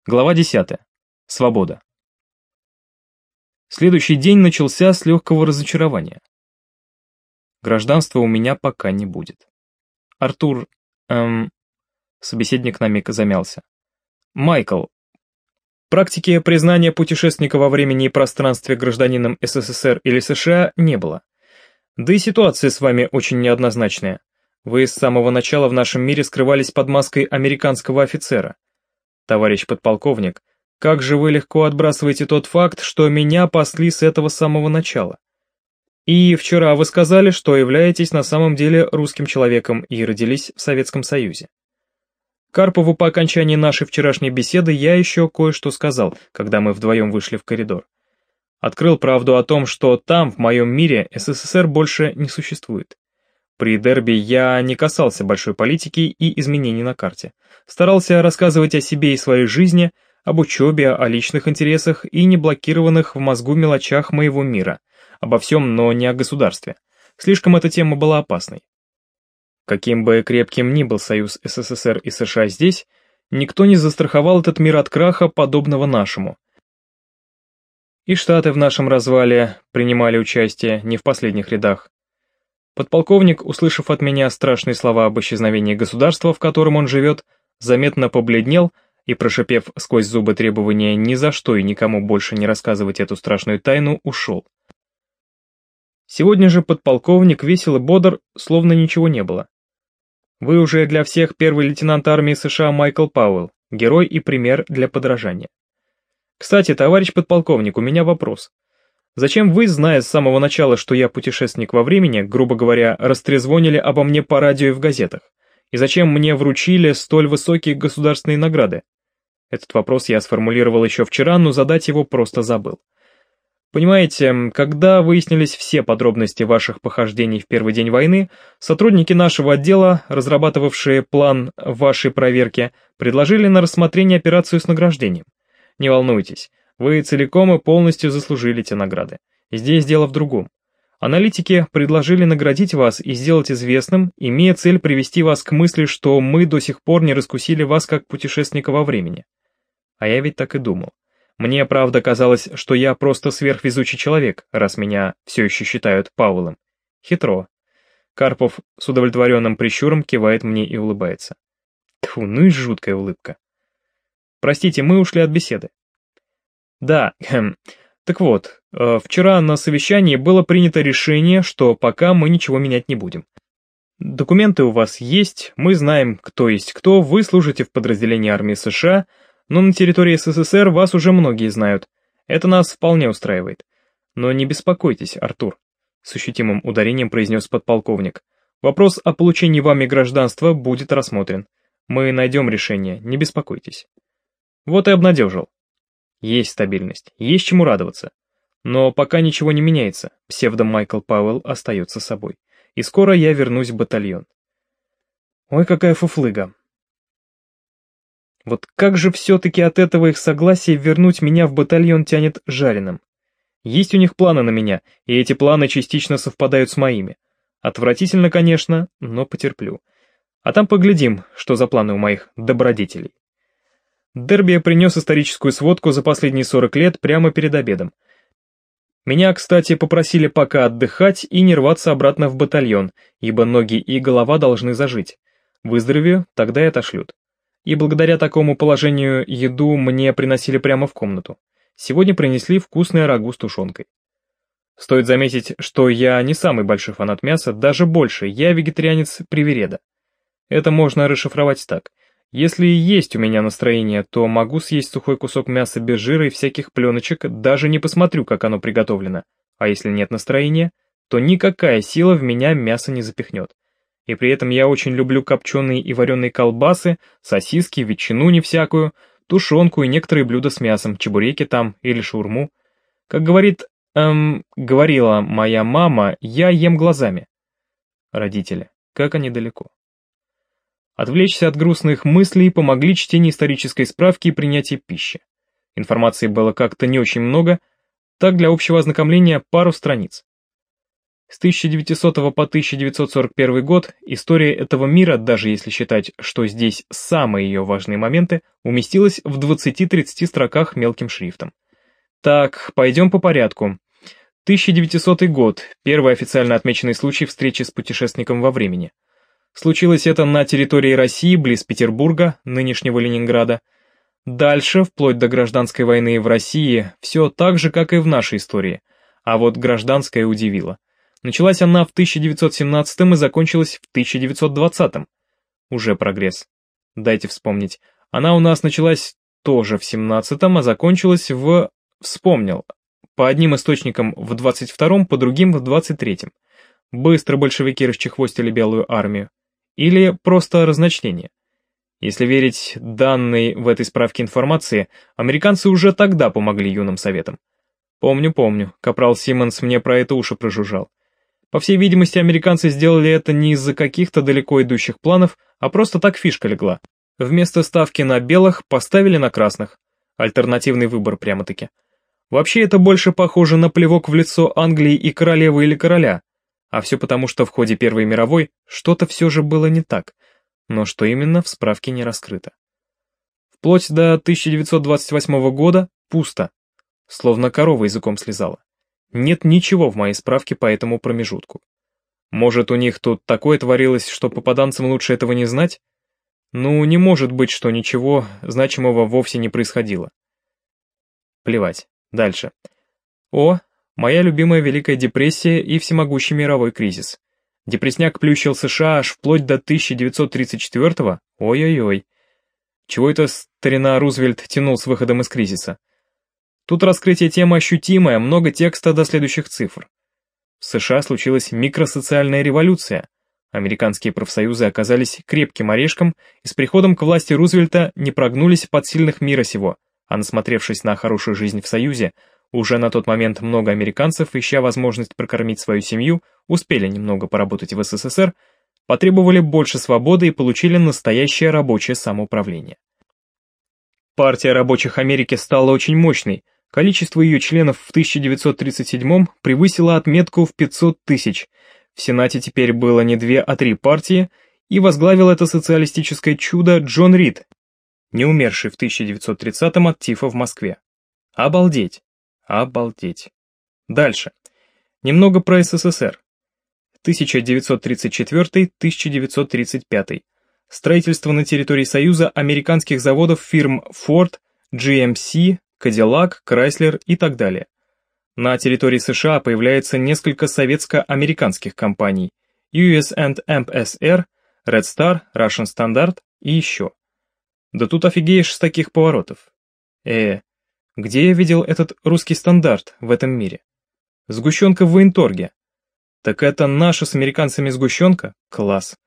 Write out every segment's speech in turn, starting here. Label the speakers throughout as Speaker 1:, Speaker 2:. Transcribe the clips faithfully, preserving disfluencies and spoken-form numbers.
Speaker 1: Глава десятая. Свобода. Следующий день начался с легкого разочарования. Гражданства у меня пока не будет. Артур, эм... Собеседник на миг замялся. Майкл. Практики признания путешественника во времени и пространстве гражданином СССР или США не было. Да и ситуация с вами очень неоднозначная. Вы с самого начала в нашем мире скрывались под маской американского офицера. Товарищ подполковник, как же вы легко отбрасываете тот факт, что меня пасли с этого самого начала. И вчера вы сказали, что являетесь на самом деле русским человеком и родились в Советском Союзе. Карпову по окончании нашей вчерашней беседы я еще кое-что сказал, когда мы вдвоем вышли в коридор. Открыл правду о том, что там, в моем мире, СССР больше не существует. При дерби я не касался большой политики и изменений на карте. Старался рассказывать о себе и своей жизни, об учебе, о личных интересах и не блокированных в мозгу мелочах моего мира. Обо всем, но не о государстве. Слишком эта тема была опасной. Каким бы крепким ни был союз СССР и США здесь, никто не застраховал этот мир от краха, подобного нашему. И Штаты в нашем развале принимали участие не в последних рядах. Подполковник, услышав от меня страшные слова об исчезновении государства, в котором он живет, заметно побледнел и, прошипев сквозь зубы требования ни за что и никому больше не рассказывать эту страшную тайну, ушел. Сегодня же подполковник весел и бодр, словно ничего не было. Вы уже для всех первый лейтенант армии США Майкл Пауэлл, герой и пример для подражания. Кстати, товарищ подполковник, у меня вопрос. Зачем вы, зная с самого начала, что я путешественник во времени, грубо говоря, растрезвонили обо мне по радио и в газетах? И зачем мне вручили столь высокие государственные награды? Этот вопрос я сформулировал еще вчера, но задать его просто забыл. Понимаете, когда выяснились все подробности ваших похождений в первый день войны, сотрудники нашего отдела, разрабатывавшие план вашей проверки, предложили на рассмотрение операцию с награждением. Не волнуйтесь. Вы целиком и полностью заслужили те награды. Здесь дело в другом. Аналитики предложили наградить вас и сделать известным, имея цель привести вас к мысли, что мы до сих пор не раскусили вас как путешественника во времени. А я ведь так и думал. Мне, правда, казалось, что я просто сверхвезучий человек, раз меня все еще считают Пауэллом. Хитро. Карпов с удовлетворенным прищуром кивает мне и улыбается. Тьфу, ну и жуткая улыбка. Простите, мы ушли от беседы. Да, хм, так вот, э, вчера на совещании было принято решение, что пока мы ничего менять не будем. Документы у вас есть, мы знаем, кто есть кто, вы служите в подразделении армии США, но на территории СССР вас уже многие знают. Это нас вполне устраивает. Но не беспокойтесь, Артур, с ощутимым ударением произнес подполковник. Вопрос о получении вами гражданства будет рассмотрен. Мы найдем решение, не беспокойтесь. Вот и обнадежил. Есть стабильность, есть чему радоваться. Но пока ничего не меняется, псевдо Майкл Пауэлл остается собой. И скоро я вернусь в батальон. Ой, какая фуфлыга. Вот как же все-таки от этого их согласия вернуть меня в батальон тянет жареным. Есть у них планы на меня, и эти планы частично совпадают с моими. Отвратительно, конечно, но потерплю. А там поглядим, что за планы у моих добродетелей. Дерби принес историческую сводку за последние сорок лет прямо перед обедом. Меня, кстати, попросили пока отдыхать и не рваться обратно в батальон, ибо ноги и голова должны зажить. Выздоровею, тогда и отошлют. И благодаря такому положению еду мне приносили прямо в комнату. Сегодня принесли вкусное рагу с тушенкой. Стоит заметить, что я не самый большой фанат мяса, даже больше, я вегетарианец-привереда. Это можно расшифровать так. Если и есть у меня настроение, то могу съесть сухой кусок мяса без жира и всяких пленочек, даже не посмотрю, как оно приготовлено. А если нет настроения, то никакая сила в меня мясо не запихнет. И при этом я очень люблю копченые и вареные колбасы, сосиски, ветчину не всякую, тушенку и некоторые блюда с мясом, чебуреки там или шаурму. Как говорит, эм, говорила моя мама, я ем глазами. Родители, как они далеко. Отвлечься от грустных мыслей помогли чтение исторической справки и принятие пищи. Информации было как-то не очень много, так для общего ознакомления пару страниц. С тысяча девятисотого по тысяча девятьсот сорок первый год история этого мира, даже если считать, что здесь самые ее важные моменты, уместилась в двадцати-тридцати строках мелким шрифтом. Так, пойдем по порядку. тысяча девятисотый год, первый официально отмеченный случай встречи с путешественником во времени. Случилось это на территории России, близ Петербурга, нынешнего Ленинграда. Дальше, вплоть до гражданской войны в России, все так же, как и в нашей истории. А вот гражданская удивила. Началась она в тысяча девятьсот семнадцатом и закончилась в тысяча девятьсот двадцатом. Уже прогресс. Дайте вспомнить. Она у нас началась тоже в семнадцатом, а закончилась в... Вспомнил. По одним источникам в двадцать втором, по другим в двадцать третьем. Быстро большевики расчехвостили Белую армию. Или просто разночтение. Если верить данной в этой справке информации, американцы уже тогда помогли юным советам. Помню, помню, капрал Симмонс мне про это уши прожужжал. По всей видимости, американцы сделали это не из-за каких-то далеко идущих планов, а просто так фишка легла. Вместо ставки на белых поставили на красных. Альтернативный выбор прямо-таки. Вообще это больше похоже на плевок в лицо Англии и королевы или короля. А все потому, что в ходе Первой мировой что-то все же было не так. Но что именно, в справке не раскрыто. Вплоть до тысяча девятьсот двадцать восьмого года пусто. Словно корова языком слезала. Нет ничего в моей справке по этому промежутку. Может, у них тут такое творилось, что попаданцам лучше этого не знать? Ну, не может быть, что ничего значимого вовсе не происходило. Плевать. Дальше. О, моя любимая Великая депрессия и всемогущий мировой кризис. Депресняк плющил США аж вплоть до тысяча девятьсот тридцать четвёртого? Ой-ой-ой. Чего это старина Рузвельт тянул с выходом из кризиса? Тут раскрытие темы ощутимое, много текста до следующих цифр. В США случилась микросоциальная революция. Американские профсоюзы оказались крепким орешком и с приходом к власти Рузвельта не прогнулись под сильных мира сего, а насмотревшись на хорошую жизнь в Союзе, уже на тот момент много американцев, ища возможность прокормить свою семью, успели немного поработать в СССР, потребовали больше свободы и получили настоящее рабочее самоуправление. Партия рабочих Америки стала очень мощной, количество ее членов в тысяча девятьсот тридцать седьмом превысило отметку в пятьсот тысяч, в Сенате теперь было не две, а три партии, и возглавил это социалистическое чудо Джон Рид, не умерший в тысяча девятьсот тридцатом от тифа в Москве. Обалдеть! Обалдеть! Дальше. Немного про СССР. тысяча девятьсот тридцать четвёртый — тысяча девятьсот тридцать пятый. Строительство на территории Союза американских заводов фирм Ford, джи эм си, Cadillac, Chrysler и так далее. На территории США появляется несколько советско-американских компаний ю эс энд эм эс эр, Red Star, Russian Standard и еще. Да тут офигеешь с таких поворотов. Э, где я видел этот русский стандарт в этом мире? Сгущенка в военторге. Так это наша с американцами сгущенка? Класс.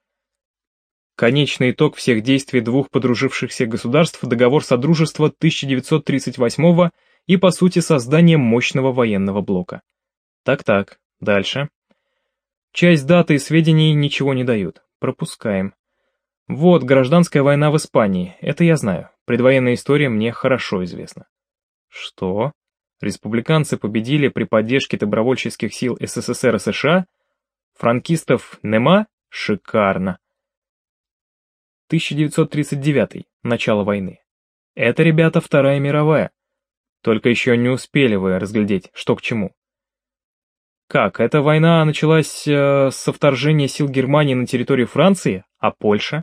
Speaker 1: Конечный итог всех действий двух подружившихся государств — договор Содружества тысяча девятьсот тридцать восьмого и, по сути, создание мощного военного блока. Так-так, дальше. Часть даты и сведений ничего не дают. Пропускаем. Вот, гражданская война в Испании, это я знаю. Предвоенная история мне хорошо известна. Что? Республиканцы победили при поддержке добровольческих сил СССР и США? Франкистов нема? Шикарно. тысяча девятьсот тридцать девятый. Начало войны. Это, ребята, Вторая мировая. Только еще не успели вы разглядеть, что к чему. Как, эта война началась э, со вторжения сил Германии на территорию Франции, а Польша?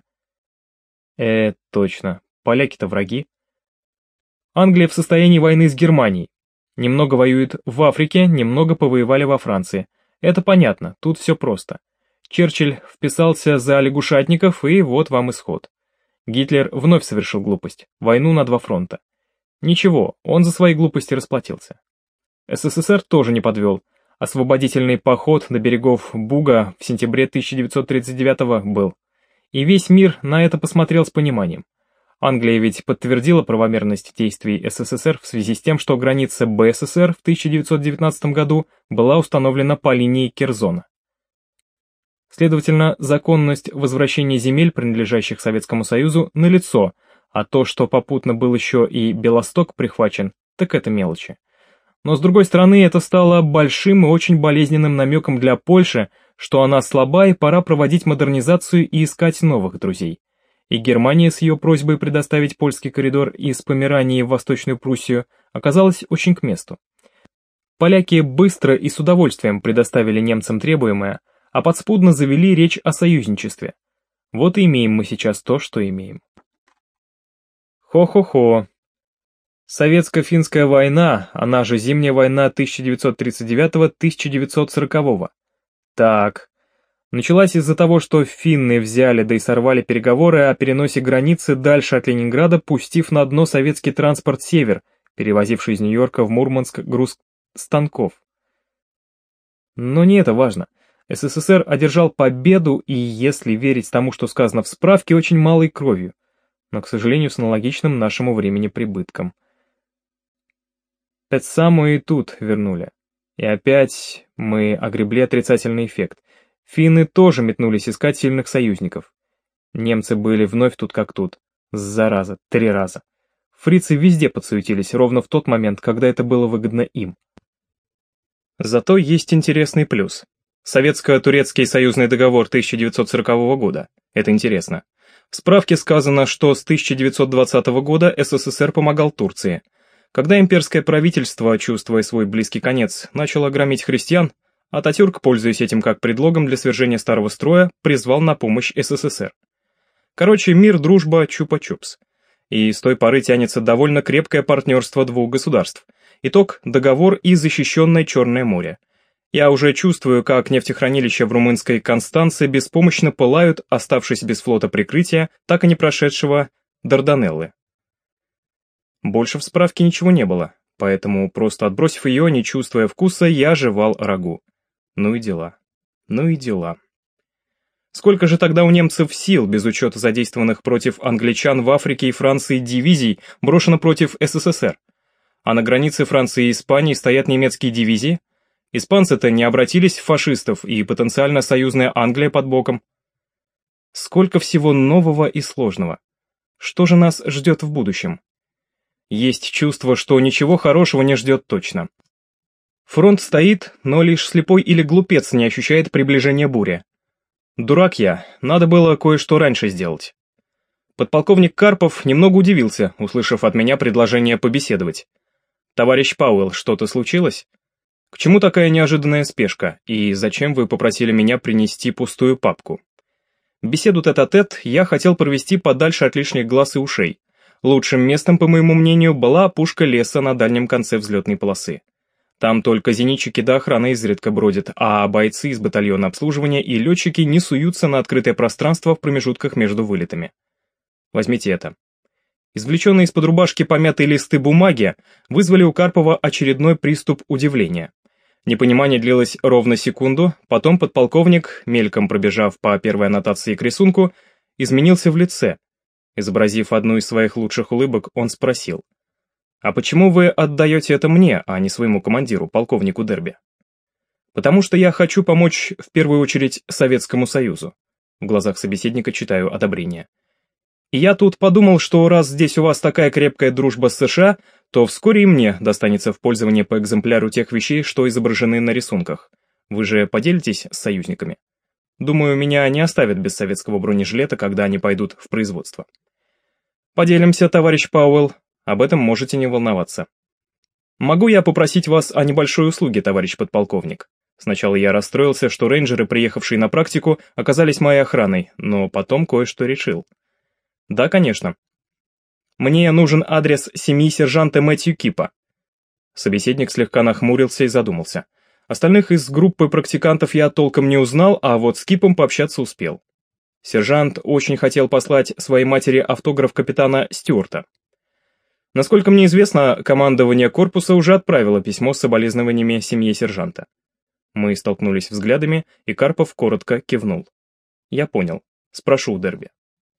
Speaker 1: Э, точно, поляки-то враги. Англия в состоянии войны с Германией. Немного воюет в Африке, немного повоевали во Франции. Это понятно, тут все просто. Черчилль вписался за лягушатников, и вот вам исход. Гитлер вновь совершил глупость, войну на два фронта. Ничего, он за свои глупости расплатился. СССР тоже не подвел. Освободительный поход до берегов Буга в сентябре тысяча девятьсот тридцать девятого был. И весь мир на это посмотрел с пониманием. Англия ведь подтвердила правомерность действий СССР в связи с тем, что граница БССР в тысяча девятьсот девятнадцатом году была установлена по линии Керзона. Следовательно, законность возвращения земель, принадлежащих Советскому Союзу, налицо, а то, что попутно был еще и Белосток прихвачен, так это мелочи. Но с другой стороны, это стало большим и очень болезненным намеком для Польши, что она слаба и пора проводить модернизацию и искать новых друзей. И Германия с ее просьбой предоставить польский коридор из Померании в Восточную Пруссию оказалась очень к месту. Поляки быстро и с удовольствием предоставили немцам требуемое, а подспудно завели речь о союзничестве. Вот и имеем мы сейчас то, что имеем. Хо-хо-хо. Советско-финская война, она же Зимняя война тысяча девятьсот тридцать девятого — тысяча девятьсот сорокового. Так. Началась из-за того, что финны взяли да и сорвали переговоры о переносе границы дальше от Ленинграда, пустив на дно советский транспорт «Север», перевозивший из Нью-Йорка в Мурманск груз станков. Но не это важно. СССР одержал победу и, если верить тому, что сказано в справке, очень малой кровью, но, к сожалению, с аналогичным нашему времени прибытком. Опять самое и тут вернули. И опять мы огребли отрицательный эффект. Финны тоже метнулись искать сильных союзников. Немцы были вновь тут как тут. Зараза, три раза. Фрицы везде подсуетились, ровно в тот момент, когда это было выгодно им. Зато есть интересный плюс. Советско-турецкий союзный договор тысяча девятьсот сорокового года. Это интересно. В справке сказано, что с тысяча девятьсот двадцатого года СССР помогал Турции. Когда имперское правительство, чувствуя свой близкий конец, начало громить христиан, Ататюрк, пользуясь этим как предлогом для свержения старого строя, призвал на помощь СССР. Короче, мир, дружба, чупа-чупс. И с той поры тянется довольно крепкое партнерство двух государств. Итог – договор и защищенное Черное море. Я уже чувствую, как нефтехранилища в румынской Констанце беспомощно пылают, оставшись без флота прикрытия, так и не прошедшего Дарданеллы. Больше в справке ничего не было, поэтому, просто отбросив ее, не чувствуя вкуса, я жевал рагу. Ну и дела. Ну и дела. Сколько же тогда у немцев сил, без учета задействованных против англичан в Африке и Франции дивизий, брошено против СССР? А на границе Франции и Испании стоят немецкие дивизии? Испанцы-то не обратились в фашистов, и потенциально союзная Англия под боком. Сколько всего нового и сложного. Что же нас ждет в будущем? Есть чувство, что ничего хорошего не ждет точно. Фронт стоит, но лишь слепой или глупец не ощущает приближения бури. Дурак я, надо было кое-что раньше сделать. Подполковник Карпов немного удивился, услышав от меня предложение побеседовать. «Товарищ Пауэлл, что-то случилось? К чему такая неожиданная спешка, и зачем вы попросили меня принести пустую папку?» Беседу тет-а-тет я хотел провести подальше от лишних глаз и ушей. Лучшим местом, по моему мнению, была опушка леса на дальнем конце взлетной полосы. Там только зенитчики до охраны изредка бродят, а бойцы из батальона обслуживания и летчики не суются на открытое пространство в промежутках между вылетами. Возьмите это. Извлеченные из-под рубашки помятые листы бумаги вызвали у Карпова очередной приступ удивления. Непонимание длилось ровно секунду, потом подполковник, мельком пробежав по первой аннотации к рисунку, изменился в лице. Изобразив одну из своих лучших улыбок, он спросил: «А почему вы отдаете это мне, а не своему командиру, полковнику Дерби?» «Потому что я хочу помочь в первую очередь Советскому Союзу». В глазах собеседника читаю одобрение. «И я тут подумал, что раз здесь у вас такая крепкая дружба с США, то вскоре и мне достанется в пользование по экземпляру тех вещей, что изображены на рисунках. Вы же поделитесь с союзниками? Думаю, меня не оставят без советского бронежилета, когда они пойдут в производство». «Поделимся, товарищ Пауэлл, об этом можете не волноваться». «Могу я попросить вас о небольшой услуге, товарищ подполковник?» Сначала я расстроился, что рейнджеры, приехавшие на практику, оказались моей охраной, но потом кое-что решил. «Да, конечно. Мне нужен адрес семьи сержанта Мэтью Кипа». Собеседник слегка нахмурился и задумался. Остальных из группы практикантов я толком не узнал, а вот с Кипом пообщаться успел. Сержант очень хотел послать своей матери автограф капитана Стюарта. Насколько мне известно, командование корпуса уже отправило письмо с соболезнованиями семье сержанта. Мы столкнулись взглядами, и Карпов коротко кивнул. Я понял. Спрошу у Дерби.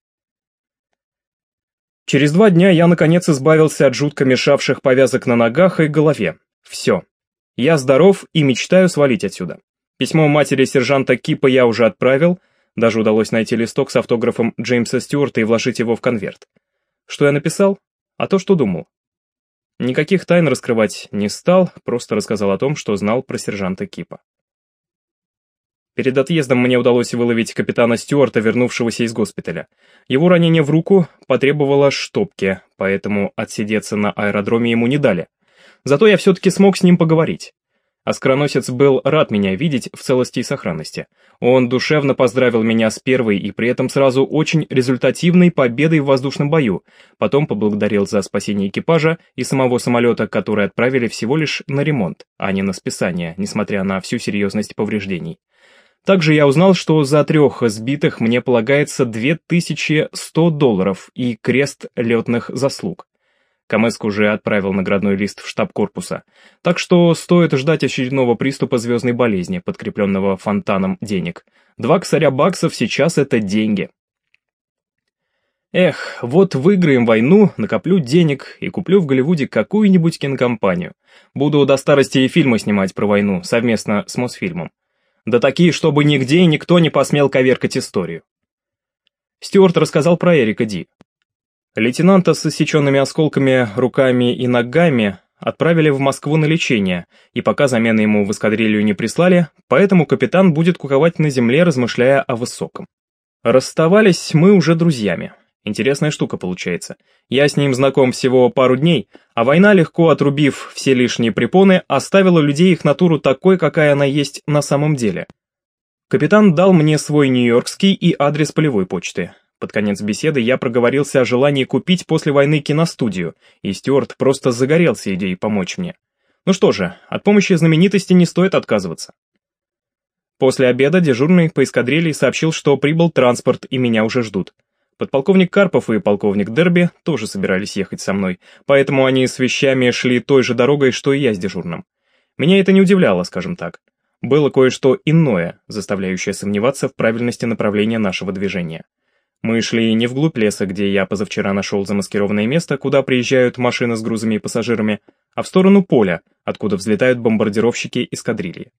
Speaker 1: Через два дня я наконец избавился от жутко мешавших повязок на ногах и голове. Все. Я здоров и мечтаю свалить отсюда. Письмо матери сержанта Кипа я уже отправил, даже удалось найти листок с автографом Джеймса Стюарта и вложить его в конверт. Что я написал? А то, что думал. Никаких тайн раскрывать не стал, просто рассказал о том, что знал про сержанта Кипа. Перед отъездом мне удалось выловить капитана Стюарта, вернувшегося из госпиталя. Его ранение в руку потребовало штопки, поэтому отсидеться на аэродроме ему не дали. Зато я все-таки смог с ним поговорить. Оскароносец был рад меня видеть в целости и сохранности. Он душевно поздравил меня с первой и при этом сразу очень результативной победой в воздушном бою, потом поблагодарил за спасение экипажа и самого самолета, который отправили всего лишь на ремонт, а не на списание, несмотря на всю серьезность повреждений. Также я узнал, что за трех сбитых мне полагается две тысячи сто долларов и крест летных заслуг. Камэск уже отправил наградной лист в штаб корпуса, так что стоит ждать очередного приступа звездной болезни, подкрепленного фонтаном денег. Два косаря баксов сейчас это деньги. Эх, вот выиграем войну, накоплю денег и куплю в Голливуде какую-нибудь кинокомпанию. Буду до старости и фильмы снимать про войну, совместно с Мосфильмом. Да такие, чтобы нигде и никто не посмел коверкать историю. Стюарт рассказал про Эрика Ди. Лейтенанта с иссеченными осколками руками и ногами отправили в Москву на лечение, и пока замены ему в эскадрилью не прислали, поэтому капитан будет куковать на земле, размышляя о высоком. Расставались мы уже друзьями. Интересная штука получается. Я с ним знаком всего пару дней, а война, легко отрубив все лишние препоны, оставила людей их натуру такой, какая она есть на самом деле. Капитан дал мне свой нью-йоркский и адрес полевой почты. Под конец беседы я проговорился о желании купить после войны киностудию, и Стюарт просто загорелся идеей помочь мне. Ну что же, от помощи знаменитости не стоит отказываться. После обеда дежурный по эскадрилье сообщил, что прибыл транспорт и меня уже ждут. Подполковник Карпов и полковник Дерби тоже собирались ехать со мной, поэтому они с вещами шли той же дорогой, что и я с дежурным. Меня это не удивляло, скажем так. Было кое-что иное, заставляющее сомневаться в правильности направления нашего движения. Мы шли не вглубь леса, где я позавчера нашел замаскированное место, куда приезжают машины с грузами и пассажирами, а в сторону поля, откуда взлетают бомбардировщики эскадрильи.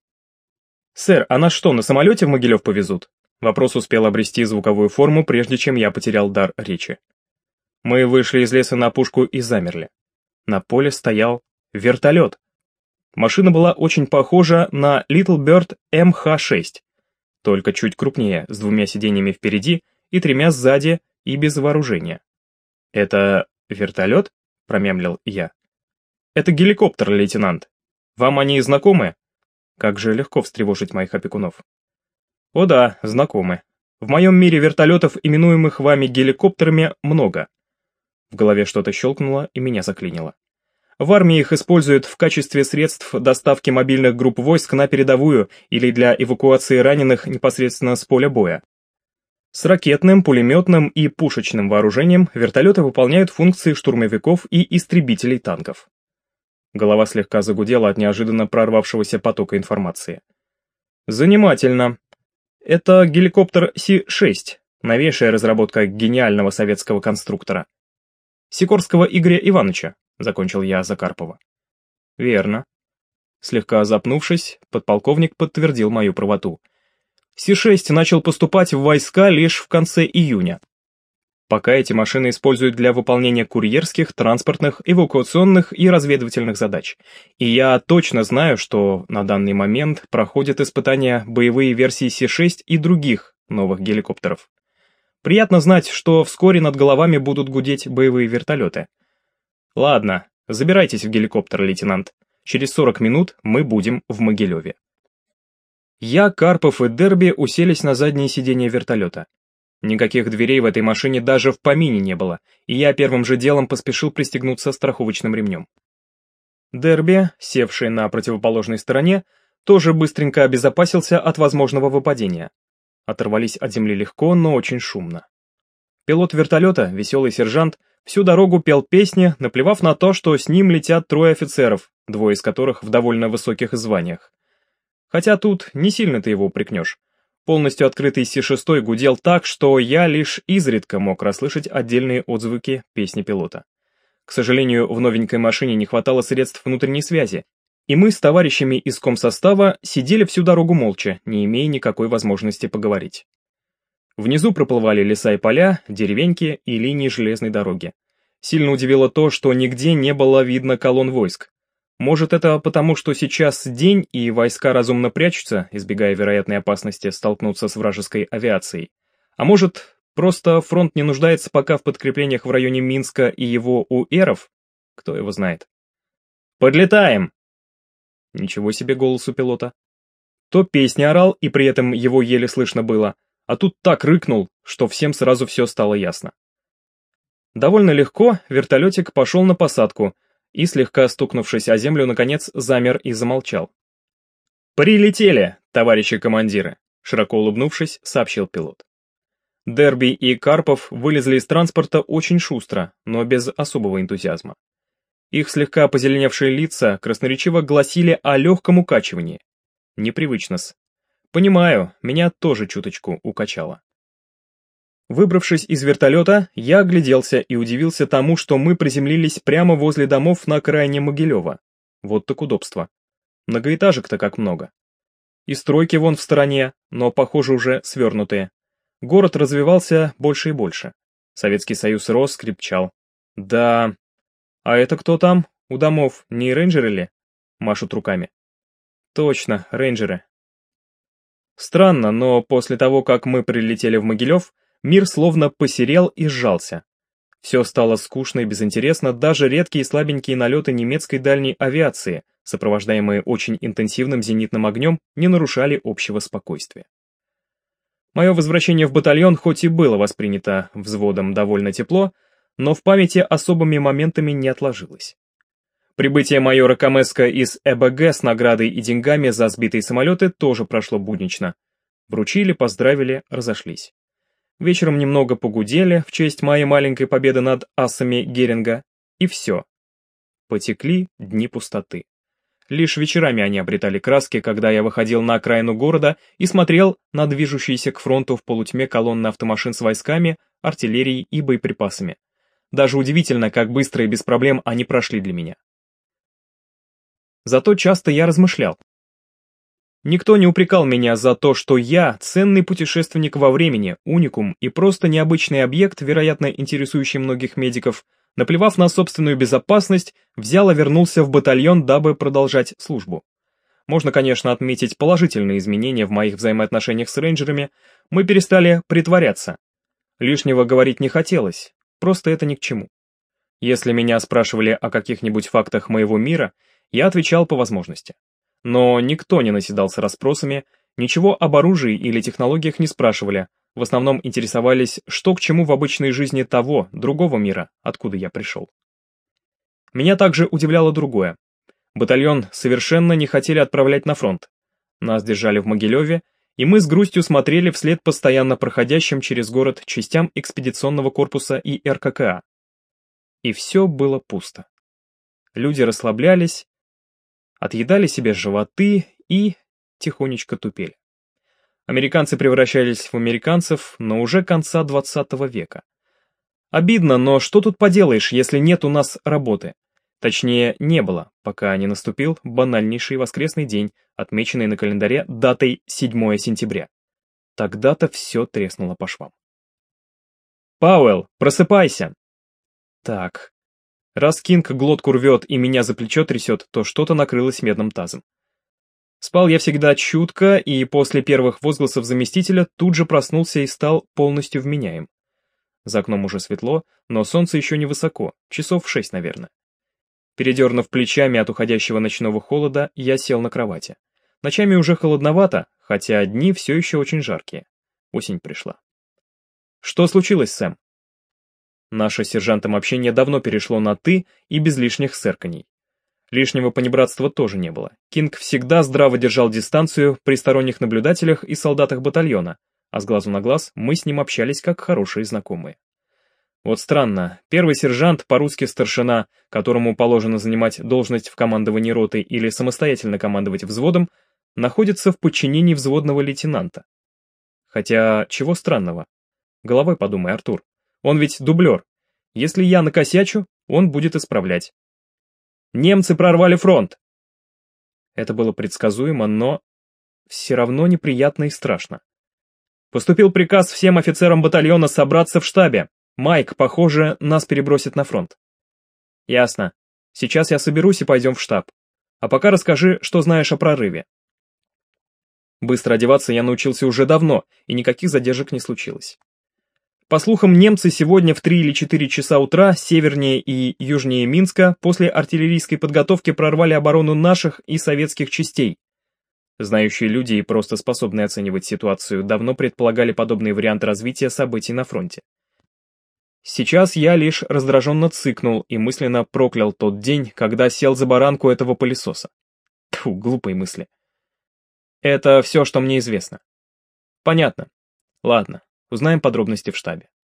Speaker 1: «Сэр, а нас что, на самолете в Могилев повезут?» Вопрос успел обрести звуковую форму, прежде чем я потерял дар речи. Мы вышли из леса на опушку и замерли. На поле стоял вертолет. Машина была очень похожа на Little Bird эм ха шесть, только чуть крупнее, с двумя сиденьями впереди и тремя сзади и без вооружения. «Это вертолет?» — промямлил я. «Это геликоптер, лейтенант. Вам они знакомы?» Как же легко встревожить моих опекунов. «О да, знакомы. В моем мире вертолетов, именуемых вами геликоптерами, много». В голове что-то щелкнуло и меня заклинило. В армии их используют в качестве средств доставки мобильных групп войск на передовую или для эвакуации раненых непосредственно с поля боя. С ракетным, пулеметным и пушечным вооружением вертолеты выполняют функции штурмовиков и истребителей танков. Голова слегка загудела от неожиданно прорвавшегося потока информации. Занимательно. Это геликоптер Си шесть, новейшая разработка гениального советского конструктора. Сикорского Игоря Ивановича, закончил я за Карпова. Верно. Слегка запнувшись, подполковник подтвердил мою правоту. Си шесть начал поступать в войска лишь в конце июня. Пока эти машины используют для выполнения курьерских, транспортных, эвакуационных и разведывательных задач. И я точно знаю, что на данный момент проходят испытания боевые версии Си шесть и других новых геликоптеров. Приятно знать, что вскоре над головами будут гудеть боевые вертолеты. Ладно, забирайтесь в геликоптер, лейтенант. Через сорок минут мы будем в Могилеве. Я, Карпов и Дерби уселись на заднее сиденье вертолета. Никаких дверей в этой машине даже в помине не было, и я первым же делом поспешил пристегнуться страховочным ремнем. Дерби, севший на противоположной стороне, тоже быстренько обезопасился от возможного выпадения. Оторвались от земли легко, но очень шумно. Пилот вертолета, веселый сержант, всю дорогу пел песни, наплевав на то, что с ним летят трое офицеров, двое из которых в довольно высоких званиях. Хотя тут не сильно ты его упрекнешь. Полностью открытый Си шесть гудел так, что я лишь изредка мог расслышать отдельные отзвуки песни пилота. К сожалению, в новенькой машине не хватало средств внутренней связи, и мы с товарищами из комсостава сидели всю дорогу молча, не имея никакой возможности поговорить. Внизу проплывали леса и поля, деревеньки и линии железной дороги. Сильно удивило то, что нигде не было видно колонн войск. Может, это потому, что сейчас день, и войска разумно прячутся, избегая вероятной опасности столкнуться с вражеской авиацией. А может, просто фронт не нуждается пока в подкреплениях в районе Минска и его уэров? Кто его знает. «Подлетаем!» Ничего себе голос у пилота. То песня орал, и при этом его еле слышно было, а тут так рыкнул, что всем сразу все стало ясно. Довольно легко вертолетик пошел на посадку и, слегка стукнувшись о землю, наконец замер и замолчал. «Прилетели, товарищи командиры!» — широко улыбнувшись, сообщил пилот. Дерби и Карпов вылезли из транспорта очень шустро, но без особого энтузиазма. Их слегка позеленевшие лица красноречиво гласили о легком укачивании. Непривычно-с. Понимаю, меня тоже чуточку укачало. Выбравшись из вертолета, я огляделся и удивился тому, что мы приземлились прямо возле домов на окраине Могилева. Вот так удобство. Многоэтажек-то как много. И стройки вон в стороне, но, похоже, уже свернутые. Город развивался больше и больше. Советский Союз рос, крепчал. Да... А это кто там? У домов, не рейнджеры ли? Машут руками. Точно, рейнджеры. Странно, но после того, как мы прилетели в Могилев, мир словно посерел и сжался. Все стало скучно и безинтересно, даже редкие слабенькие налеты немецкой дальней авиации, сопровождаемые очень интенсивным зенитным огнем, не нарушали общего спокойствия. Мое возвращение в батальон хоть и было воспринято взводом довольно тепло, но в памяти особыми моментами не отложилось. Прибытие майора Камеска из э бэ гэ с наградой и деньгами за сбитые самолеты тоже прошло буднично. Вручили, поздравили, разошлись. Вечером немного погудели в честь моей маленькой победы над асами Геринга, и все. Потекли дни пустоты. Лишь вечерами они обретали краски, когда я выходил на окраину города и смотрел на движущиеся к фронту в полутьме колонны автомашин с войсками, артиллерией и боеприпасами. Даже удивительно, как быстро и без проблем они прошли для меня. Зато часто я размышлял. Никто не упрекал меня за то, что я ценный путешественник во времени, уникум и просто необычный объект, вероятно интересующий многих медиков, наплевав на собственную безопасность, взял и вернулся в батальон, дабы продолжать службу. Можно, конечно, отметить положительные изменения в моих взаимоотношениях с рейнджерами, мы перестали притворяться. Лишнего говорить не хотелось. Просто это ни к чему. Если меня спрашивали о каких-нибудь фактах моего мира, я отвечал по возможности. Но никто не наседал с расспросами, ничего об оружии или технологиях не спрашивали, в основном интересовались, что к чему в обычной жизни того, другого мира, откуда я пришел. Меня также удивляло другое. Батальон совершенно не хотели отправлять на фронт. Нас держали в Могилеве, и мы с грустью смотрели вслед постоянно проходящим через город частям экспедиционного корпуса и эр ка ка а. И все было пусто. Люди расслаблялись, отъедали себе животы и тихонечко тупели. Американцы превращались в американцев, но уже конца двадцатого века. Обидно, но что тут поделаешь, если нет у нас работы? Точнее, не было, пока не наступил банальнейший воскресный день, отмеченный на календаре датой седьмое сентября. Тогда-то все треснуло по швам. «Пауэлл, просыпайся!» Так, раз Кинг глотку рвет и меня за плечо трясет, то что-то накрылось медным тазом. Спал я всегда чутко, и после первых возгласов заместителя тут же проснулся и стал полностью вменяем. За окном уже светло, но солнце еще не высоко, часов в шесть, наверное. Передернув плечами от уходящего ночного холода, я сел на кровати. Ночами уже холодновато, хотя дни все еще очень жаркие. Осень пришла. «Что случилось, Сэм?» Наше с сержантом общение давно перешло на «ты» и без лишних сэрканий. Лишнего понебратства тоже не было. Кинг всегда здраво держал дистанцию при сторонних наблюдателях и солдатах батальона, а с глазу на глаз мы с ним общались как хорошие знакомые. Вот странно, первый сержант, по-русски старшина, которому положено занимать должность в командовании роты или самостоятельно командовать взводом, находится в подчинении взводного лейтенанта. Хотя, чего странного? Головой подумай, Артур. Он ведь дублер. Если я накосячу, он будет исправлять. Немцы прорвали фронт! Это было предсказуемо, но все равно неприятно и страшно. Поступил приказ всем офицерам батальона собраться в штабе. Майк, похоже, нас перебросят на фронт. Ясно. Сейчас я соберусь и пойдем в штаб. А пока расскажи, что знаешь о прорыве. Быстро одеваться я научился уже давно, и никаких задержек не случилось. По слухам, немцы сегодня в три или четыре часа утра севернее и южнее Минска после артиллерийской подготовки прорвали оборону наших и советских частей. Знающие люди и просто способные оценивать ситуацию давно предполагали подобный вариант развития событий на фронте. Сейчас я лишь раздраженно цыкнул и мысленно проклял тот день, когда сел за баранку этого пылесоса. Тьфу, глупые мысли. Это все, что мне известно. Понятно. Ладно, узнаем подробности в штабе.